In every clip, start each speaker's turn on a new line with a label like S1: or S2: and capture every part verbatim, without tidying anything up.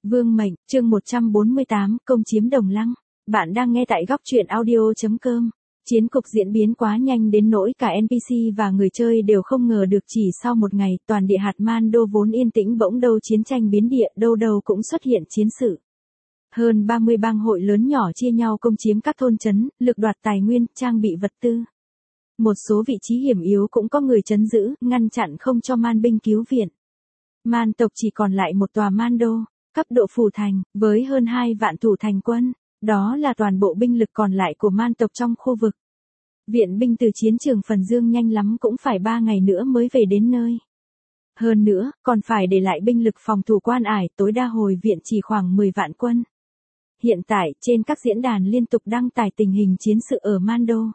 S1: Vương mệnh, chương một trăm bốn mươi tám, công chiếm Đồng Lăng. Bạn đang nghe tại góc truyện audio chấm com. Chiến cục diễn biến quá nhanh đến nỗi cả en pê xê và người chơi đều không ngờ được chỉ sau một ngày, toàn địa hạt Mando vốn yên tĩnh bỗng đâu chiến tranh biến địa, đâu đâu cũng xuất hiện chiến sự. Hơn ba mươi bang hội lớn nhỏ chia nhau công chiếm các thôn trấn, lược đoạt tài nguyên, trang bị vật tư. Một số vị trí hiểm yếu cũng có người trấn giữ, ngăn chặn không cho man binh cứu viện. Man tộc chỉ còn lại một tòa Mando, cấp độ phủ thành, với hơn hai vạn thủ thành quân. Đó là toàn bộ binh lực còn lại của man tộc trong khu vực. Viện binh từ chiến trường Phần Dương nhanh lắm cũng phải ba ngày nữa mới về đến nơi. Hơn nữa, còn phải để lại binh lực phòng thủ quan ải, tối đa hồi viện chỉ khoảng mười vạn quân. Hiện tại, trên các diễn đàn liên tục đăng tải tình hình chiến sự ở Mando.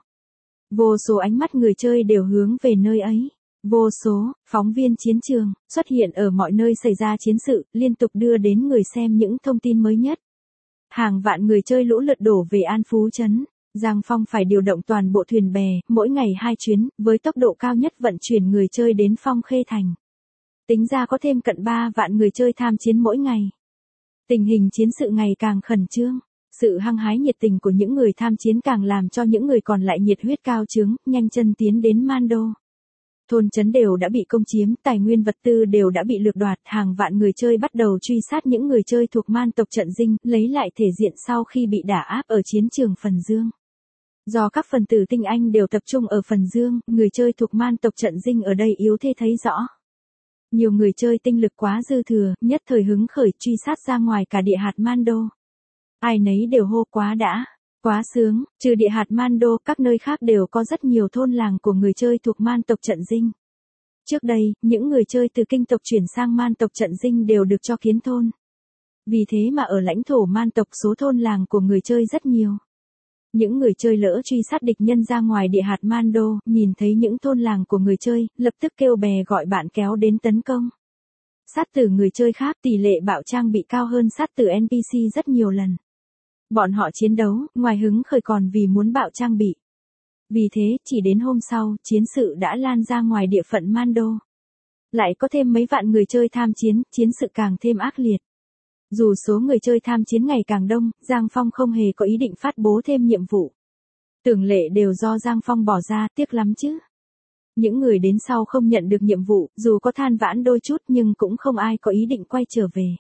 S1: Vô số ánh mắt người chơi đều hướng về nơi ấy. Vô số phóng viên chiến trường xuất hiện ở mọi nơi xảy ra chiến sự, liên tục đưa đến người xem những thông tin mới nhất. Hàng vạn người chơi lũ lượt đổ về An Phú trấn. Giang Phong phải điều động toàn bộ thuyền bè, mỗi ngày hai chuyến, với tốc độ cao nhất vận chuyển người chơi đến Phong Khê Thành. Tính ra có thêm cận ba vạn người chơi tham chiến mỗi ngày. Tình hình chiến sự ngày càng khẩn trương. Sự hăng hái nhiệt tình của những người tham chiến càng làm cho những người còn lại nhiệt huyết cao trướng, nhanh chân tiến đến Mando. Thôn trấn đều đã bị công chiếm, tài nguyên vật tư đều đã bị lược đoạt, hàng vạn người chơi bắt đầu truy sát những người chơi thuộc man tộc trận dinh, lấy lại thể diện sau khi bị đả áp ở chiến trường Phần Dương. Do các phần tử tinh anh đều tập trung ở Phần Dương, người chơi thuộc man tộc trận dinh ở đây yếu thế thấy rõ. Nhiều người chơi tinh lực quá dư thừa, nhất thời hứng khởi truy sát ra ngoài cả địa hạt Mando. Ai nấy đều hô quá đã. Quá sướng, trừ địa hạt Mando, các nơi khác đều có rất nhiều thôn làng của người chơi thuộc man tộc trận dinh. Trước đây, những người chơi từ kinh tộc chuyển sang man tộc trận dinh đều được cho kiến thôn. Vì thế mà ở lãnh thổ man tộc số thôn làng của người chơi rất nhiều. Những người chơi lỡ truy sát địch nhân ra ngoài địa hạt Mando, nhìn thấy những thôn làng của người chơi, lập tức kêu bè gọi bạn kéo đến tấn công. Sát tử người chơi khác tỷ lệ bạo trang bị cao hơn sát tử en pê xê rất nhiều lần. Bọn họ chiến đấu, ngoài hứng khởi còn vì muốn bạo trang bị. Vì thế, chỉ đến hôm sau, chiến sự đã lan ra ngoài địa phận Mando. Lại có thêm mấy vạn người chơi tham chiến, chiến sự càng thêm ác liệt. Dù số người chơi tham chiến ngày càng đông, Giang Phong không hề có ý định phát bố thêm nhiệm vụ. Tưởng lệ đều do Giang Phong bỏ ra, tiếc lắm chứ. Những người đến sau không nhận được nhiệm vụ, dù có than vãn đôi chút nhưng cũng không ai có ý định quay trở về.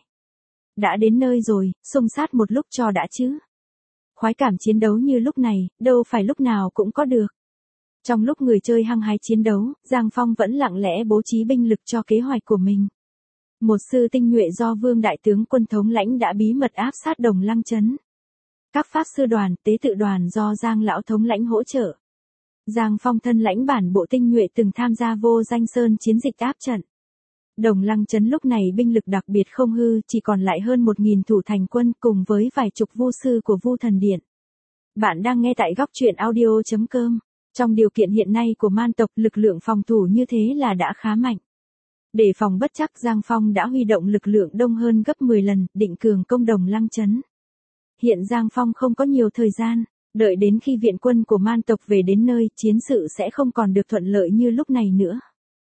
S1: Đã đến nơi rồi, xung sát một lúc cho đã chứ. Khoái cảm chiến đấu như lúc này, đâu phải lúc nào cũng có được. Trong lúc người chơi hăng hái chiến đấu, Giang Phong vẫn lặng lẽ bố trí binh lực cho kế hoạch của mình. Một sư tinh nhuệ do Vương Đại Tướng Quân thống lãnh đã bí mật áp sát Đồng Lăng trấn. Các pháp sư đoàn, tế tự đoàn do Giang Lão thống lãnh hỗ trợ. Giang Phong thân lãnh bản bộ tinh nhuệ từng tham gia Vô Danh Sơn chiến dịch áp trận. Đồng Lăng trấn lúc này binh lực đặc biệt không hư, chỉ còn lại hơn một nghìn thủ thành quân cùng với vài chục vu sư của Vu Thần Điện. Bạn đang nghe tại góc truyện audio chấm com. Trong điều kiện hiện nay của man tộc, lực lượng phòng thủ như thế là đã khá mạnh. Để phòng bất chắc, Giang Phong đã huy động lực lượng đông hơn gấp mười lần, định cường công Đồng Lăng trấn. Hiện Giang Phong không có nhiều thời gian, đợi đến khi viện quân của man tộc về đến nơi, chiến sự sẽ không còn được thuận lợi như lúc này nữa.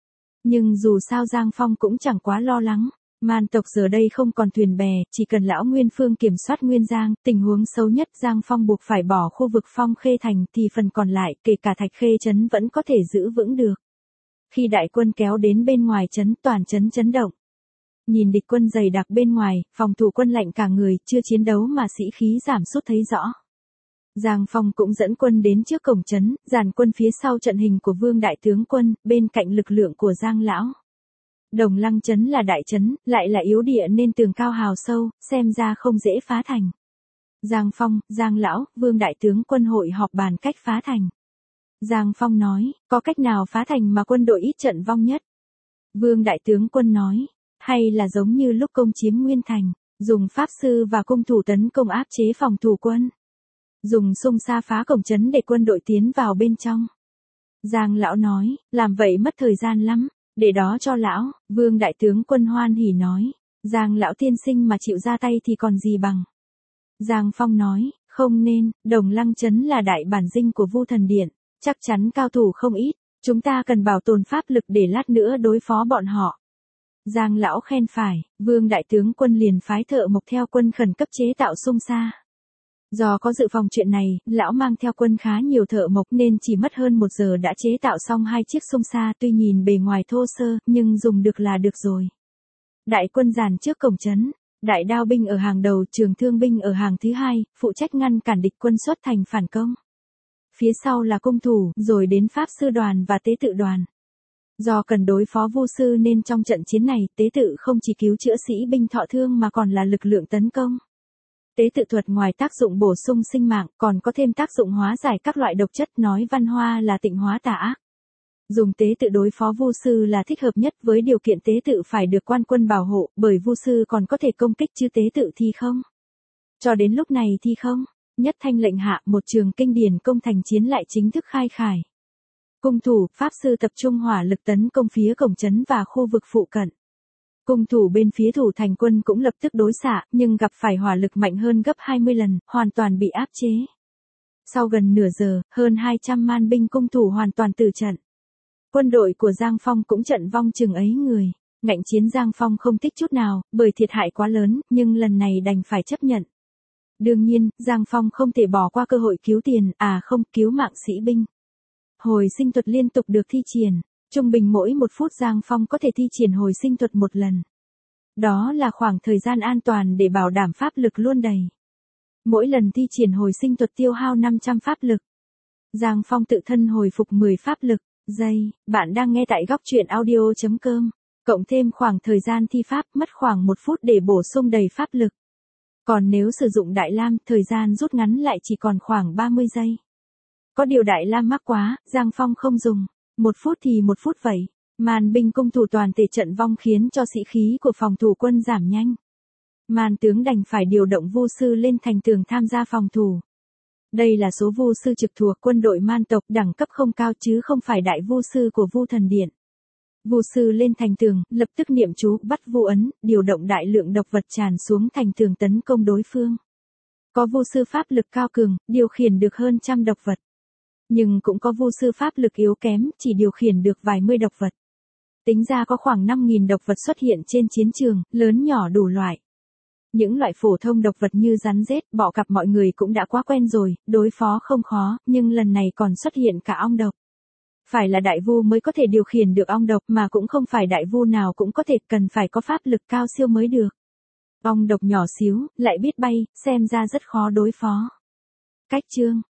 S1: Nhưng dù sao Giang Phong cũng chẳng quá lo lắng, man tộc giờ đây không còn thuyền bè, chỉ cần lão Nguyên Phương kiểm soát Nguyên Giang, tình huống xấu nhất Giang Phong buộc phải bỏ khu vực Phong Khê Thành thì phần còn lại, kể cả Thạch Khê trấn vẫn có thể giữ vững được. Khi đại quân kéo đến bên ngoài trấn, toàn trấn chấn động. Nhìn địch quân dày đặc bên ngoài, phòng thủ quân lạnh cả người, chưa chiến đấu mà sĩ khí giảm sút thấy rõ. Giang Phong cũng dẫn quân đến trước cổng trấn, dàn quân phía sau trận hình của Vương Đại Tướng Quân, bên cạnh lực lượng của Giang Lão. Đồng Lăng trấn là đại trấn, lại là yếu địa nên tường cao hào sâu, xem ra không dễ phá thành. Giang Phong, Giang Lão, Vương Đại Tướng Quân hội họp bàn cách phá thành. Giang Phong nói, có cách nào phá thành mà quân đội ít trận vong nhất? Vương Đại Tướng Quân nói, hay là giống như lúc công chiếm Nguyên Thành, dùng pháp sư và cung thủ tấn công áp chế phòng thủ quân. Dùng xung sa phá cổng trấn để quân đội tiến vào bên trong. Giang Lão nói, làm vậy mất thời gian lắm, để đó cho lão. Vương Đại Tướng Quân hoan hỉ nói, Giang Lão tiên sinh mà chịu ra tay thì còn gì bằng. Giang Phong nói, không nên, Đồng Lăng trấn là đại bản dinh của Vu Thần Điện, chắc chắn cao thủ không ít, chúng ta cần bảo tồn pháp lực để lát nữa đối phó bọn họ. Giang lão khen phải, Vương đại tướng quân liền phái thợ mộc theo quân khẩn cấp chế tạo xung sa. Do có dự phòng chuyện này, lão mang theo quân khá nhiều thợ mộc nên chỉ mất hơn một giờ đã chế tạo xong hai chiếc xung sa, tuy nhìn bề ngoài thô sơ, nhưng dùng được là được rồi. Đại quân dàn trước cổng trấn, đại đao binh ở hàng đầu, trường thương binh ở hàng thứ hai, phụ trách ngăn cản địch quân xuất thành phản công. Phía sau là cung thủ, rồi đến pháp sư đoàn và tế tự đoàn. Do cần đối phó vu sư nên trong trận chiến này, tế tự không chỉ cứu chữa sĩ binh thọ thương mà còn là lực lượng tấn công. Tế tự thuật ngoài tác dụng bổ sung sinh mạng, còn có thêm tác dụng hóa giải các loại độc chất, nói văn hoa là tịnh hóa tà ác. Dùng tế tự đối phó vu sư là thích hợp nhất với điều kiện tế tự phải được quan quân bảo hộ, bởi vu sư còn có thể công kích chứ tế tự thì không. Cho đến lúc này thì không, nhất thanh lệnh hạ, một trường kinh điển công thành chiến lại chính thức khai khải. Cung thủ, pháp sư tập trung hỏa lực tấn công phía cổng trấn và khu vực phụ cận. Cung thủ bên phía thủ thành quân cũng lập tức đối xạ, nhưng gặp phải hỏa lực mạnh hơn gấp hai mươi lần, hoàn toàn bị áp chế. Sau gần nửa giờ, hơn hai trăm man binh cung thủ hoàn toàn tử trận. Quân đội của Giang Phong cũng trận vong chừng ấy người. Ngạnh chiến Giang Phong không thích chút nào, bởi thiệt hại quá lớn, nhưng lần này đành phải chấp nhận. Đương nhiên, Giang Phong không thể bỏ qua cơ hội cứu tiền, à không, cứu mạng sĩ binh. Hồi sinh thuật liên tục được thi triển. Trung bình mỗi một phút Giang Phong có thể thi triển hồi sinh thuật một lần. Đó là khoảng thời gian an toàn để bảo đảm pháp lực luôn đầy. Mỗi lần thi triển hồi sinh thuật tiêu hao năm trăm pháp lực. Giang Phong tự thân hồi phục mười pháp lực. Giây, bạn đang nghe tại góc truyện audio chấm com. Cộng thêm khoảng thời gian thi pháp mất khoảng một phút để bổ sung đầy pháp lực. Còn nếu sử dụng Đại Lam, thời gian rút ngắn lại chỉ còn khoảng ba mươi giây. Có điều Đại Lam mắc quá, Giang Phong không dùng. Một phút thì một phút vậy. Man binh cung thủ toàn thể trận vong khiến cho sĩ khí của phòng thủ quân giảm nhanh. Man tướng đành phải điều động vu sư lên thành tường tham gia phòng thủ. Đây là số vu sư trực thuộc quân đội man tộc, đẳng cấp không cao chứ không phải đại vu sư của vu thần điện. Vu sư lên thành tường, lập tức niệm chú, bắt vu ấn, điều động đại lượng độc vật tràn xuống thành tường tấn công đối phương. Có vu sư pháp lực cao cường, điều khiển được hơn trăm độc vật. Nhưng cũng có vu sư pháp lực yếu kém, chỉ điều khiển được vài mươi độc vật. Tính ra có khoảng năm nghìn độc vật xuất hiện trên chiến trường, lớn nhỏ đủ loại. Những loại phổ thông độc vật như rắn rết, bọ cạp mọi người cũng đã quá quen rồi, đối phó không khó, nhưng lần này còn xuất hiện cả ong độc. Phải là đại vu mới có thể điều khiển được ong độc, mà cũng không phải đại vu nào cũng có thể, cần phải có pháp lực cao siêu mới được. Ong độc nhỏ xíu, lại biết bay, xem ra rất khó đối phó. Cách chương